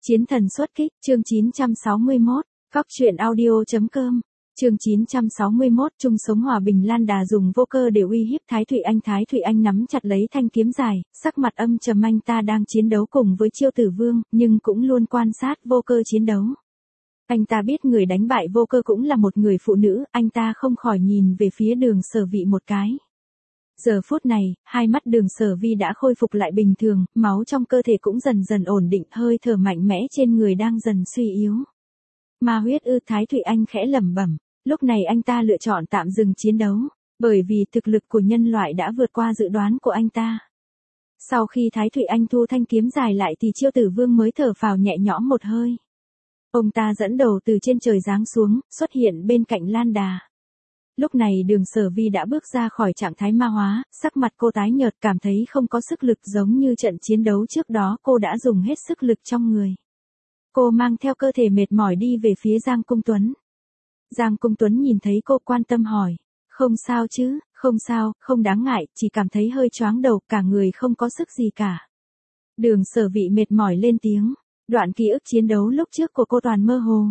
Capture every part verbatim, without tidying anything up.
Chiến thần xuất kích, chương chín trăm sáu mươi mốt, Cóc truyện audio chấm com, chương chín trăm sáu mươi mốt, chung sống hòa bình. Lan Đà dùng vô cơ để uy hiếp Thái Thụy Anh. Thái Thụy Anh nắm chặt lấy thanh kiếm dài, sắc mặt âm trầm. Anh ta đang chiến đấu cùng với Chiêu Tử Vương, nhưng cũng luôn quan sát vô cơ chiến đấu. Anh ta biết người đánh bại vô cơ cũng là một người phụ nữ, anh ta không khỏi nhìn về phía Đường Sở Vi một cái. Giờ phút này, hai mắt Đường Sở Vi đã khôi phục lại bình thường, máu trong cơ thể cũng dần dần ổn định, hơi thở mạnh mẽ trên người đang dần suy yếu. Ma huyết ư? Thái Thụy Anh khẽ lẩm bẩm. Lúc này anh ta lựa chọn tạm dừng chiến đấu, bởi vì thực lực của nhân loại đã vượt qua dự đoán của anh ta. Sau khi Thái Thụy Anh thu thanh kiếm dài lại thì Chiêu Tử Vương mới thở phào nhẹ nhõm một hơi. Ông ta dẫn đầu từ trên trời giáng xuống, xuất hiện bên cạnh Lan Đà. Lúc này Đường Sở Vi đã bước ra khỏi trạng thái ma hóa, sắc mặt cô tái nhợt, cảm thấy không có sức lực, giống như trận chiến đấu trước đó cô đã dùng hết sức lực trong người. Cô mang theo cơ thể mệt mỏi đi về phía Giang Cung Tuấn. Giang Cung Tuấn nhìn thấy cô quan tâm hỏi, không sao chứ? Không sao, không đáng ngại, chỉ cảm thấy hơi choáng đầu, cả người không có sức gì cả. Đường Sở Vi mệt mỏi lên tiếng, đoạn ký ức chiến đấu lúc trước của cô toàn mơ hồ.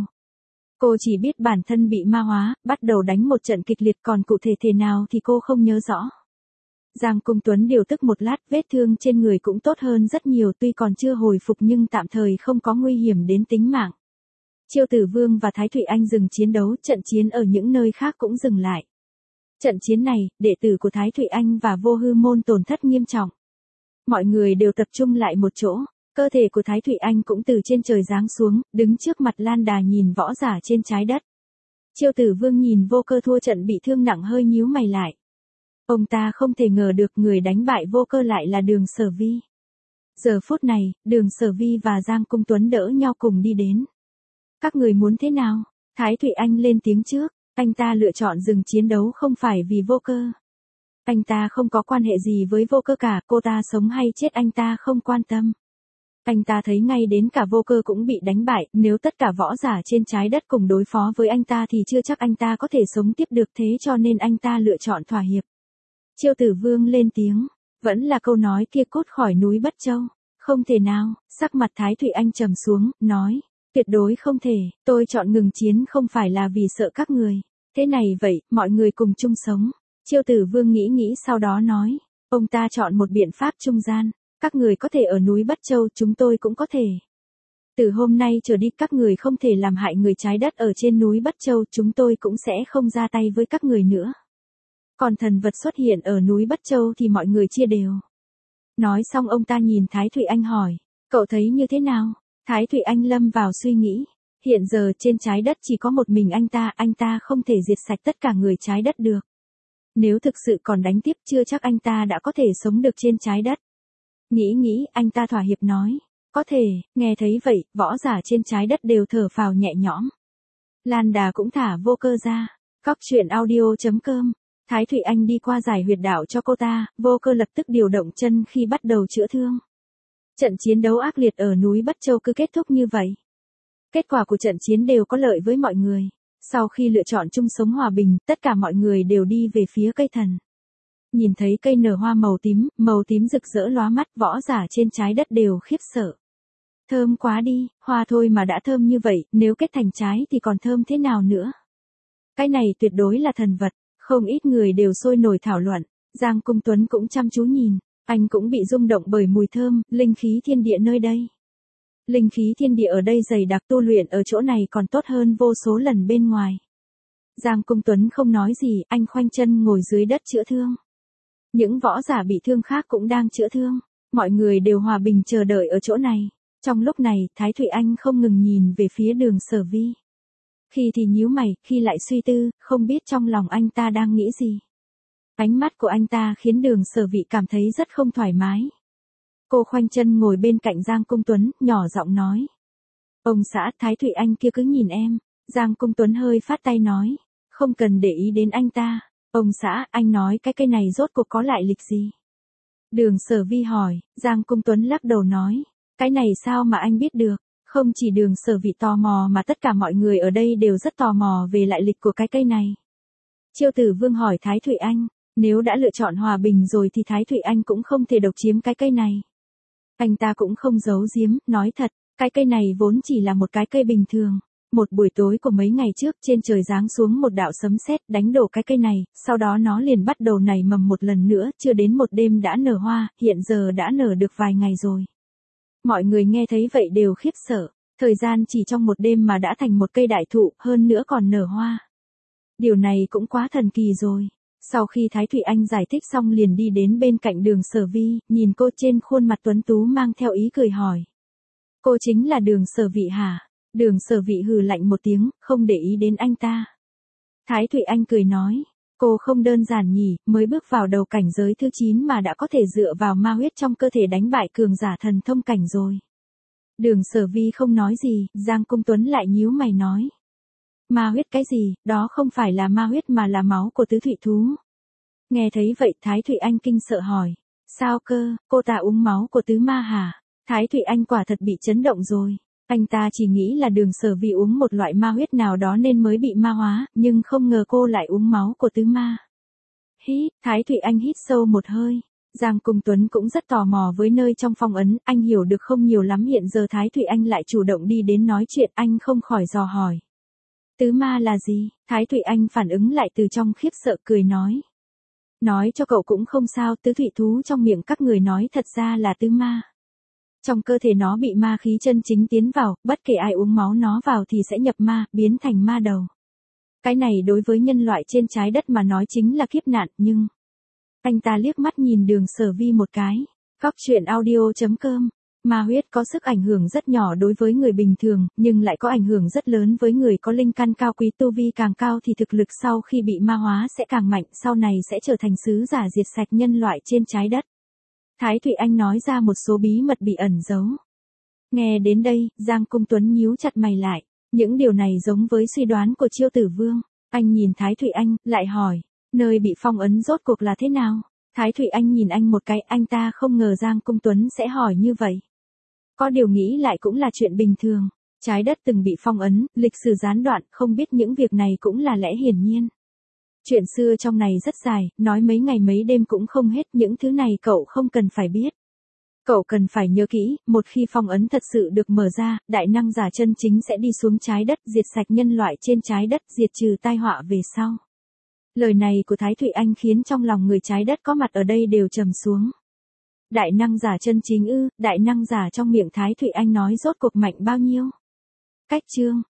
Cô chỉ biết bản thân bị ma hóa, bắt đầu đánh một trận kịch liệt, còn cụ thể thế nào thì cô không nhớ rõ. Giang Cung Tuấn điều tức một lát, vết thương trên người cũng tốt hơn rất nhiều, tuy còn chưa hồi phục nhưng tạm thời không có nguy hiểm đến tính mạng. Chiêu Tử Vương và Thái Thụy Anh dừng chiến đấu, trận chiến ở những nơi khác cũng dừng lại. Trận chiến này, đệ tử của Thái Thụy Anh và Vô Hư Môn tổn thất nghiêm trọng. Mọi người đều tập trung lại một chỗ. Cơ thể của Thái Thụy Anh cũng từ trên trời giáng xuống, đứng trước mặt Lan Đà nhìn võ giả trên trái đất. Chiêu Tử Vương nhìn vô cơ thua trận bị thương nặng, hơi nhíu mày lại. Ông ta không thể ngờ được người đánh bại vô cơ lại là Đường Sở Vi. Giờ phút này, Đường Sở Vi và Giang Cung Tuấn đỡ nhau cùng đi đến. Các người muốn thế nào? Thái Thụy Anh lên tiếng trước, anh ta lựa chọn dừng chiến đấu không phải vì vô cơ. Anh ta không có quan hệ gì với vô cơ cả, cô ta sống hay chết anh ta không quan tâm. Anh ta thấy ngay đến cả vô cơ cũng bị đánh bại, nếu tất cả võ giả trên trái đất cùng đối phó với anh ta thì chưa chắc anh ta có thể sống tiếp được, thế cho nên anh ta lựa chọn thỏa hiệp. Chiêu Tử Vương lên tiếng, vẫn là câu nói kia, cút khỏi núi Bất Châu. Không thể nào, sắc mặt Thái Thụy Anh trầm xuống, nói, tuyệt đối không thể, tôi chọn ngừng chiến không phải là vì sợ các người. Thế này vậy, mọi người cùng chung sống. Chiêu Tử Vương nghĩ nghĩ sau đó nói, ông ta chọn một biện pháp trung gian. Các người có thể ở núi Bất Châu, chúng tôi cũng có thể. Từ hôm nay trở đi các người không thể làm hại người trái đất ở trên núi Bất Châu, chúng tôi cũng sẽ không ra tay với các người nữa. Còn thần vật xuất hiện ở núi Bất Châu thì mọi người chia đều. Nói xong ông ta nhìn Thái Thụy Anh hỏi, cậu thấy như thế nào? Thái Thụy Anh lâm vào suy nghĩ, hiện giờ trên trái đất chỉ có một mình anh ta, anh ta không thể diệt sạch tất cả người trái đất được. Nếu thực sự còn đánh tiếp chưa chắc anh ta đã có thể sống được trên trái đất. Nghĩ nghĩ, anh ta thỏa hiệp nói, có thể. Nghe thấy vậy, võ giả trên trái đất đều thở phào nhẹ nhõm. Lan Đà cũng thả vô cơ ra. Cóc truyện audio chấm com. Thái Thụy Anh đi qua giải huyệt đạo cho cô ta, vô cơ lập tức điều động chân khi bắt đầu chữa thương. Trận chiến đấu ác liệt ở núi Bất Châu cứ kết thúc như vậy. Kết quả của trận chiến đều có lợi với mọi người. Sau khi lựa chọn chung sống hòa bình, tất cả mọi người đều đi về phía cây thần. Nhìn thấy cây nở hoa màu tím, màu tím rực rỡ lóa mắt, võ giả trên trái đất đều khiếp sợ. Thơm quá đi, hoa thôi mà đã thơm như vậy, nếu kết thành trái thì còn thơm thế nào nữa. Cái này tuyệt đối là thần vật, không ít người đều sôi nổi thảo luận. Giang Cung Tuấn cũng chăm chú nhìn, anh cũng bị rung động bởi mùi thơm, linh khí thiên địa nơi đây. Linh khí thiên địa ở đây dày đặc, tu luyện ở chỗ này còn tốt hơn vô số lần bên ngoài. Giang Cung Tuấn không nói gì, anh khoanh chân ngồi dưới đất chữa thương. Những võ giả bị thương khác cũng đang chữa thương, mọi người đều hòa bình chờ đợi ở chỗ này. Trong lúc này, Thái Thụy Anh không ngừng nhìn về phía Đường Sở Vi. Khi thì nhíu mày, khi lại suy tư, không biết trong lòng anh ta đang nghĩ gì. Ánh mắt của anh ta khiến Đường Sở Vi cảm thấy rất không thoải mái. Cô khoanh chân ngồi bên cạnh Giang Cung Tuấn, nhỏ giọng nói. Ông xã, Thái Thụy Anh kia cứ nhìn em. Giang Cung Tuấn hơi phát tay nói, không cần để ý đến anh ta. Ông xã, anh nói cái cây này rốt cuộc có lại lịch gì? Đường Sở Vi hỏi, Giang Cung Tuấn lắc đầu nói, cái này sao mà anh biết được? Không chỉ Đường Sở Vi tò mò mà tất cả mọi người ở đây đều rất tò mò về lại lịch của cái cây này. Chiêu Tử Vương hỏi Thái Thụy Anh, nếu đã lựa chọn hòa bình rồi thì Thái Thụy Anh cũng không thể độc chiếm cái cây này. Anh ta cũng không giấu giếm, nói thật, Cái cây này vốn chỉ là một cái cây bình thường. Một buổi tối của mấy ngày trước trên trời giáng xuống một đạo sấm sét đánh đổ cái cây này, sau đó nó liền bắt đầu nảy mầm một lần nữa, chưa đến một đêm đã nở hoa, hiện giờ đã nở được vài ngày rồi. Mọi người nghe thấy vậy đều khiếp sợ, thời gian chỉ trong một đêm mà đã thành một cây đại thụ, hơn nữa còn nở hoa. Điều này cũng quá thần kỳ rồi. Sau khi Thái Thụy Anh giải thích xong liền đi đến bên cạnh Đường Sở Vi, nhìn cô trên khuôn mặt tuấn tú mang theo ý cười hỏi. Cô chính là Đường Sở Vị hả? Đường Sở Vị hừ lạnh một tiếng, không để ý đến anh ta. Thái Thụy Anh cười nói, cô không đơn giản nhỉ, mới bước vào đầu cảnh giới thứ chín mà đã có thể dựa vào ma huyết trong cơ thể đánh bại cường giả thần thông cảnh rồi. Đường Sở Vi không nói gì, Giang Cung Tuấn lại nhíu mày nói. Ma huyết cái gì, đó không phải là ma huyết mà là máu của tứ thụy thú. Nghe thấy vậy Thái Thụy Anh kinh sợ hỏi. Sao cơ, cô ta uống máu của tứ ma hả? Thái Thụy Anh quả thật bị chấn động rồi. Anh ta chỉ nghĩ là Đường Sở Vi uống một loại ma huyết nào đó nên mới bị ma hóa, nhưng không ngờ cô lại uống máu của tứ ma. Hít, Thái Thụy Anh hít sâu một hơi. Giang Cung Tuấn cũng rất tò mò với nơi trong phong ấn, anh hiểu được không nhiều lắm, hiện giờ Thái Thụy Anh lại chủ động đi đến nói chuyện, anh không khỏi dò hỏi. Tứ ma là gì? Thái Thụy Anh phản ứng lại từ trong khiếp sợ cười nói. Nói cho cậu cũng không sao, tứ thụy thú trong miệng các người nói thật ra là tứ ma. Trong cơ thể nó bị ma khí chân chính tiến vào, bất kể ai uống máu nó vào thì sẽ nhập ma, biến thành ma đầu. Cái này đối với nhân loại trên trái đất mà nói chính là kiếp nạn, nhưng... Anh ta liếc mắt nhìn Đường Sở Vi một cái. Cóc truyện audio chấm com. Ma huyết có sức ảnh hưởng rất nhỏ đối với người bình thường, nhưng lại có ảnh hưởng rất lớn với người có linh căn cao quý, tu vi càng cao thì thực lực sau khi bị ma hóa sẽ càng mạnh, sau này sẽ trở thành sứ giả diệt sạch nhân loại trên trái đất. Thái Thụy Anh nói ra một số bí mật bị ẩn giấu. Nghe đến đây, Giang Cung Tuấn nhíu chặt mày lại. Những điều này giống với suy đoán của Chiêu Tử Vương. Anh nhìn Thái Thụy Anh, lại hỏi, nơi bị phong ấn rốt cuộc là thế nào? Thái Thụy Anh nhìn anh một cái, anh ta không ngờ Giang Cung Tuấn sẽ hỏi như vậy. Có điều nghĩ lại cũng là chuyện bình thường. Trái đất từng bị phong ấn, lịch sử gián đoạn, không biết những việc này cũng là lẽ hiển nhiên. Chuyện xưa trong này rất dài, nói mấy ngày mấy đêm cũng không hết, những thứ này cậu không cần phải biết. Cậu cần phải nhớ kỹ, một khi phong ấn thật sự được mở ra, đại năng giả chân chính sẽ đi xuống trái đất, diệt sạch nhân loại trên trái đất, diệt trừ tai họa về sau. Lời này của Thái Thụy Anh khiến trong lòng người trái đất có mặt ở đây đều trầm xuống. Đại năng giả chân chính ư, đại năng giả trong miệng Thái Thụy Anh nói rốt cuộc mạnh bao nhiêu? Cách chương